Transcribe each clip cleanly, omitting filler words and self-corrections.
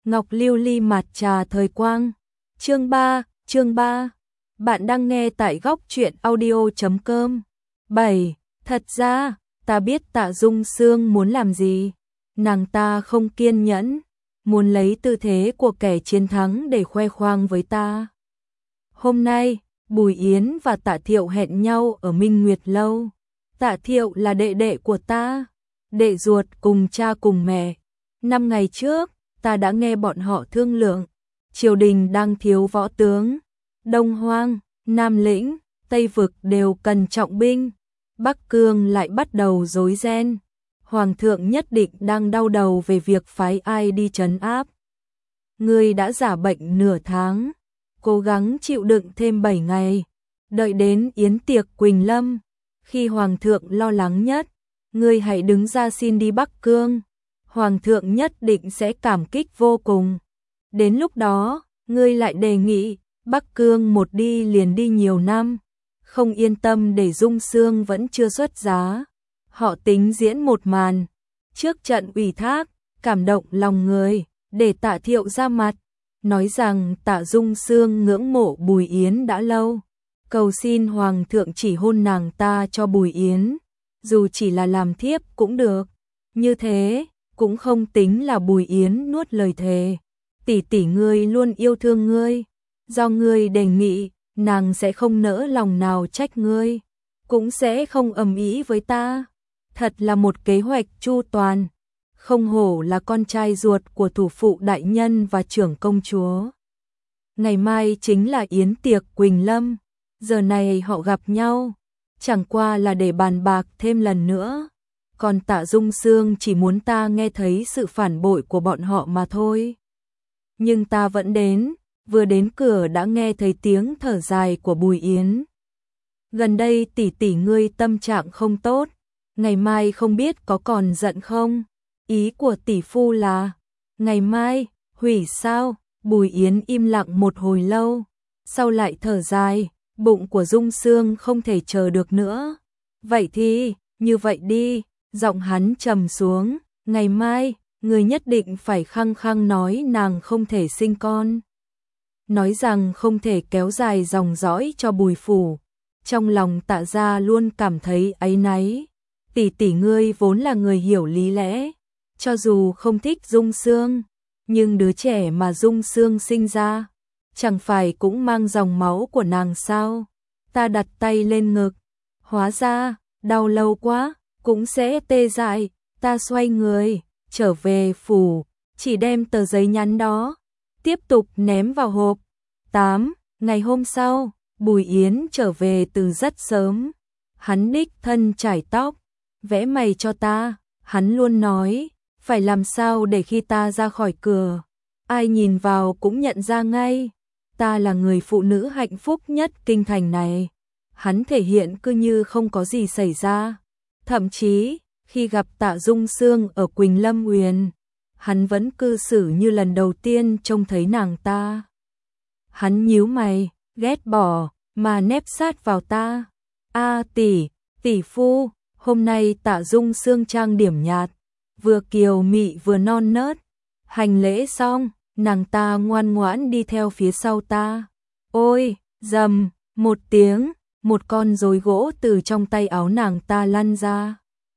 Ngọc lưu ly mặt trà thời quang. Chương 3. Bạn đang nghe tại góc truyện audio.com. 7. Thật ra, ta biết Tạ Dung Sương muốn làm gì. Nàng ta không kiên nhẫn, muốn lấy tư thế của kẻ chiến thắng để khoe khoang với ta. Hôm nay, Bùi Yến và Tạ Thiệu hẹn nhau ở Minh Nguyệt Lâu. Tạ Thiệu là đệ đệ của ta, đệ ruột cùng cha cùng mẹ. 5 ngày trước, ta đã nghe bọn họ thương lượng. Triều đình đang thiếu võ tướng. Đông Hoang, Nam Lĩnh, Tây Vực đều cần trọng binh. Bắc Cương lại bắt đầu rối ren. Hoàng thượng nhất định đang đau đầu về việc phái ai đi trấn áp. Ngươi đã giả bệnh nửa tháng, cố gắng chịu đựng thêm 7 ngày. Đợi đến yến tiệc Quỳnh Lâm, khi Hoàng thượng lo lắng nhất, ngươi hãy đứng ra xin đi Bắc Cương. Hoàng thượng nhất định sẽ cảm kích vô cùng. Đến lúc đó, ngươi lại đề nghị Bắc Cương một đi liền đi nhiều năm. Không yên tâm để Dung Sương vẫn chưa xuất giá. Họ tính diễn một màn trước trận ủy thác, cảm động lòng người, để Tạ Thiệu ra mặt, nói rằng Tạ Dung Sương ngưỡng mộ Bùi Yến đã lâu, cầu xin Hoàng thượng chỉ hôn nàng ta cho Bùi Yến, dù chỉ là làm thiếp cũng được. Như thế, cũng không tính là Bùi Yến nuốt lời thề. Tỷ tỷ ngươi luôn yêu thương ngươi, do ngươi đề nghị, nàng sẽ không nỡ lòng nào trách ngươi, cũng sẽ không ầm ĩ với ta. Thật là một kế hoạch chu toàn, không hổ là con trai ruột của thủ phụ đại nhân và trưởng công chúa. Ngày mai chính là yến tiệc Quỳnh Lâm, giờ này họ gặp nhau, chẳng qua là để bàn bạc thêm lần nữa. Còn Tạ Dung Sương chỉ muốn ta nghe thấy sự phản bội của bọn họ mà thôi. Nhưng ta vẫn đến, vừa đến cửa đã nghe thấy tiếng thở dài của Bùi Yến. Gần đây tỷ tỷ ngươi tâm trạng không tốt, ngày mai không biết có còn giận không? Ý của tỷ phu là, ngày mai, hủy sao? Bùi Yến im lặng một hồi lâu, sau lại thở dài, bụng của Dung Sương không thể chờ được nữa. Vậy thì, như vậy đi, giọng hắn trầm xuống, ngày mai, người nhất định phải khăng khăng nói nàng không thể sinh con. Nói rằng không thể kéo dài dòng dõi cho Bùi phủ. Trong lòng Tạ gia luôn cảm thấy áy náy. Tỷ tỷ ngươi vốn là người hiểu lý lẽ, cho dù không thích Dung Sương, nhưng đứa trẻ mà Dung Sương sinh ra, chẳng phải cũng mang dòng máu của nàng sao? Ta đặt tay lên ngực, hóa ra, đau lâu quá, cũng sẽ tê dại. Ta xoay người, trở về phủ, chỉ đem tờ giấy nhắn đó, tiếp tục ném vào hộp. 8. Ngày hôm sau, Bùi Yến trở về từ rất sớm. Hắn đích thân chải tóc, vẽ mày cho ta. Hắn luôn nói, phải làm sao để khi ta ra khỏi cửa, ai nhìn vào cũng nhận ra ngay. Ta là người phụ nữ hạnh phúc nhất kinh thành này. Hắn thể hiện cứ như không có gì xảy ra. Thậm chí, khi gặp Tạ Dung Sương ở Quỳnh Lâm Uyển, hắn vẫn cư xử như lần đầu tiên trông thấy nàng ta. Hắn nhíu mày, ghét bỏ, mà nép sát vào ta. A tỷ phu, hôm nay Tạ Dung Sương trang điểm nhạt, vừa kiều mị vừa non nớt. Hành lễ xong, nàng ta ngoan ngoãn đi theo phía sau ta. Ôi, rầm, một tiếng, một con rối gỗ từ trong tay áo nàng ta lăn ra.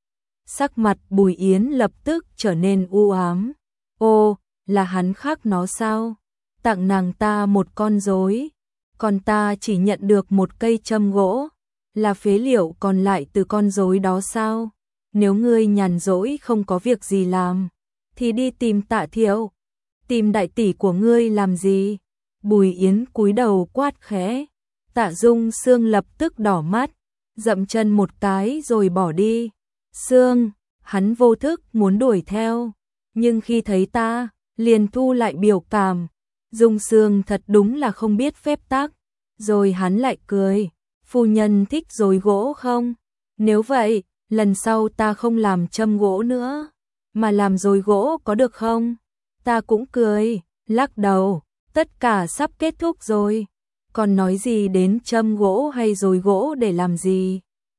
Sắc mặt Bùi Yến lập tức trở nên u ám. Ô, là hắn khác nó sao? Tặng nàng ta một con rối, còn ta chỉ nhận được một cây châm gỗ, là phế liệu còn lại từ con rối đó sao? Nếu ngươi nhàn rỗi không có việc gì làm, thì đi tìm Tạ Thiệu. Tìm đại tỷ của ngươi làm gì? Bùi Yến cúi đầu quát khẽ. Tạ Dung Sương lập tức đỏ mắt, dậm chân một cái rồi bỏ đi. Sương, hắn vô thức muốn đuổi theo, nhưng khi thấy ta, liền thu lại biểu cảm. Dung Sương thật đúng là không biết phép tắc. Rồi hắn lại cười, phu nhân thích rối gỗ không? Nếu vậy, lần sau ta không làm châm gỗ nữa, mà làm rối gỗ có được không? Ta cũng cười, lắc đầu, tất cả sắp kết thúc rồi, còn nói gì đến châm gỗ hay rối gỗ để làm gì?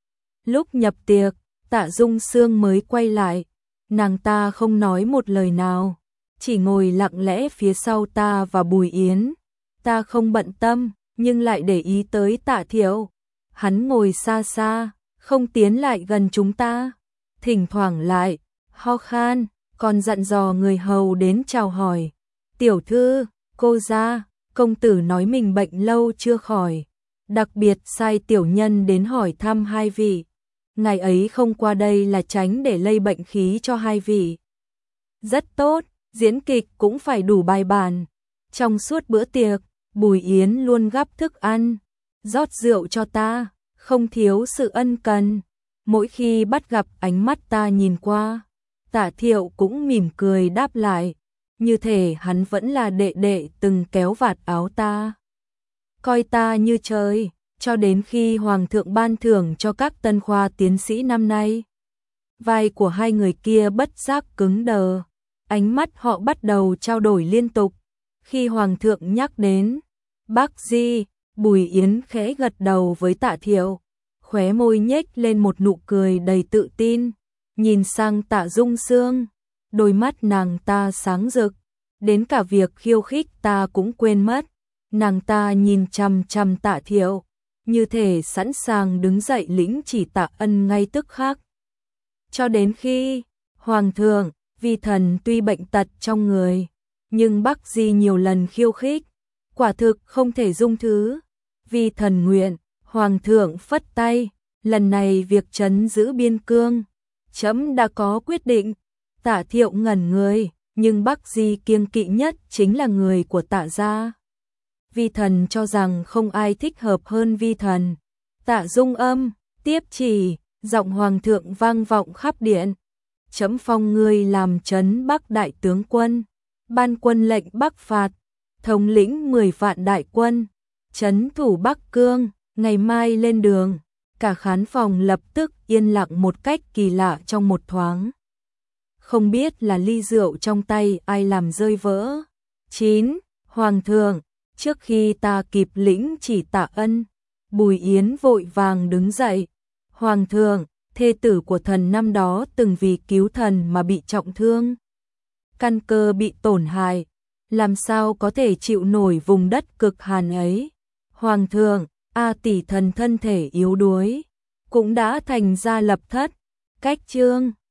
Lúc nhập tiệc, Tạ Dung Sương mới quay lại, nàng ta không nói một lời nào, chỉ ngồi lặng lẽ phía sau ta và Bùi Yến. Ta không bận tâm, nhưng lại để ý tới Tạ Thiệu. Hắn ngồi xa xa, không tiến lại gần chúng ta, thỉnh thoảng lại ho khan, còn dặn dò người hầu đến chào hỏi. Tiểu thư, cô gia, công tử nói mình bệnh lâu chưa khỏi, đặc biệt sai tiểu nhân đến hỏi thăm hai vị. Ngày ấy không qua đây là tránh để lây bệnh khí cho hai vị. Rất tốt, diễn kịch cũng phải đủ bài bản. Trong suốt bữa tiệc, Bùi Yến luôn gắp thức ăn, rót rượu cho ta, không thiếu sự ân cần. Mỗi khi bắt gặp ánh mắt ta nhìn qua, Tạ Thiệu cũng mỉm cười đáp lại, như thể hắn vẫn là đệ đệ từng kéo vạt áo ta, coi ta như trời, cho đến khi Hoàng thượng ban thưởng cho các tân khoa tiến sĩ năm nay. Vai của hai người kia bất giác cứng đờ, ánh mắt họ bắt đầu trao đổi liên tục. Khi Hoàng thượng nhắc đến Bác Di, Bùi Yến khẽ gật đầu với Tạ Thiệu, khóe môi nhếch lên một nụ cười đầy tự tin, nhìn sang Tạ Dung Sương, đôi mắt nàng ta sáng rực, đến cả việc khiêu khích ta cũng quên mất. Nàng ta nhìn chằm chằm Tạ Thiệu, như thể sẵn sàng đứng dậy lĩnh chỉ tạ ân ngay tức khắc. Cho đến khi, Hoàng thượng, vi thần tuy bệnh tật trong người, nhưng Bác Di nhiều lần khiêu khích, quả thực không thể dung thứ. Vi thần nguyện, Hoàng thượng phất tay, lần này việc trấn giữ biên cương, trẫm đã có quyết định. Tạ Thiệu ngẩn người, nhưng Bác Di kiêng kỵ nhất chính là người của Tạ gia. Vi thần cho rằng không ai thích hợp hơn vi thần. Tạ Dung âm, tiếp chỉ, giọng Hoàng thượng vang vọng khắp điện. Trẫm phong ngươi làm trấn Bắc đại tướng quân, ban quân lệnh Bắc phạt, thống lĩnh 10 vạn đại quân, trấn thủ Bắc Cương, ngày mai lên đường. Cả khán phòng lập tức yên lặng một cách kỳ lạ trong một thoáng. Không biết là ly rượu trong tay ai làm rơi vỡ. 9. Hoàng thượng, trước khi ta kịp lĩnh chỉ tạ ân, Bùi Yến vội vàng đứng dậy. Hoàng thượng, thê tử của thần năm đó từng vì cứu thần mà bị trọng thương. Căn cơ bị tổn hại, làm sao có thể chịu nổi vùng đất cực hàn ấy. Hoàng thượng, A tỷ thần thân thể yếu đuối, cũng đã thành ra lập thất, cách chương.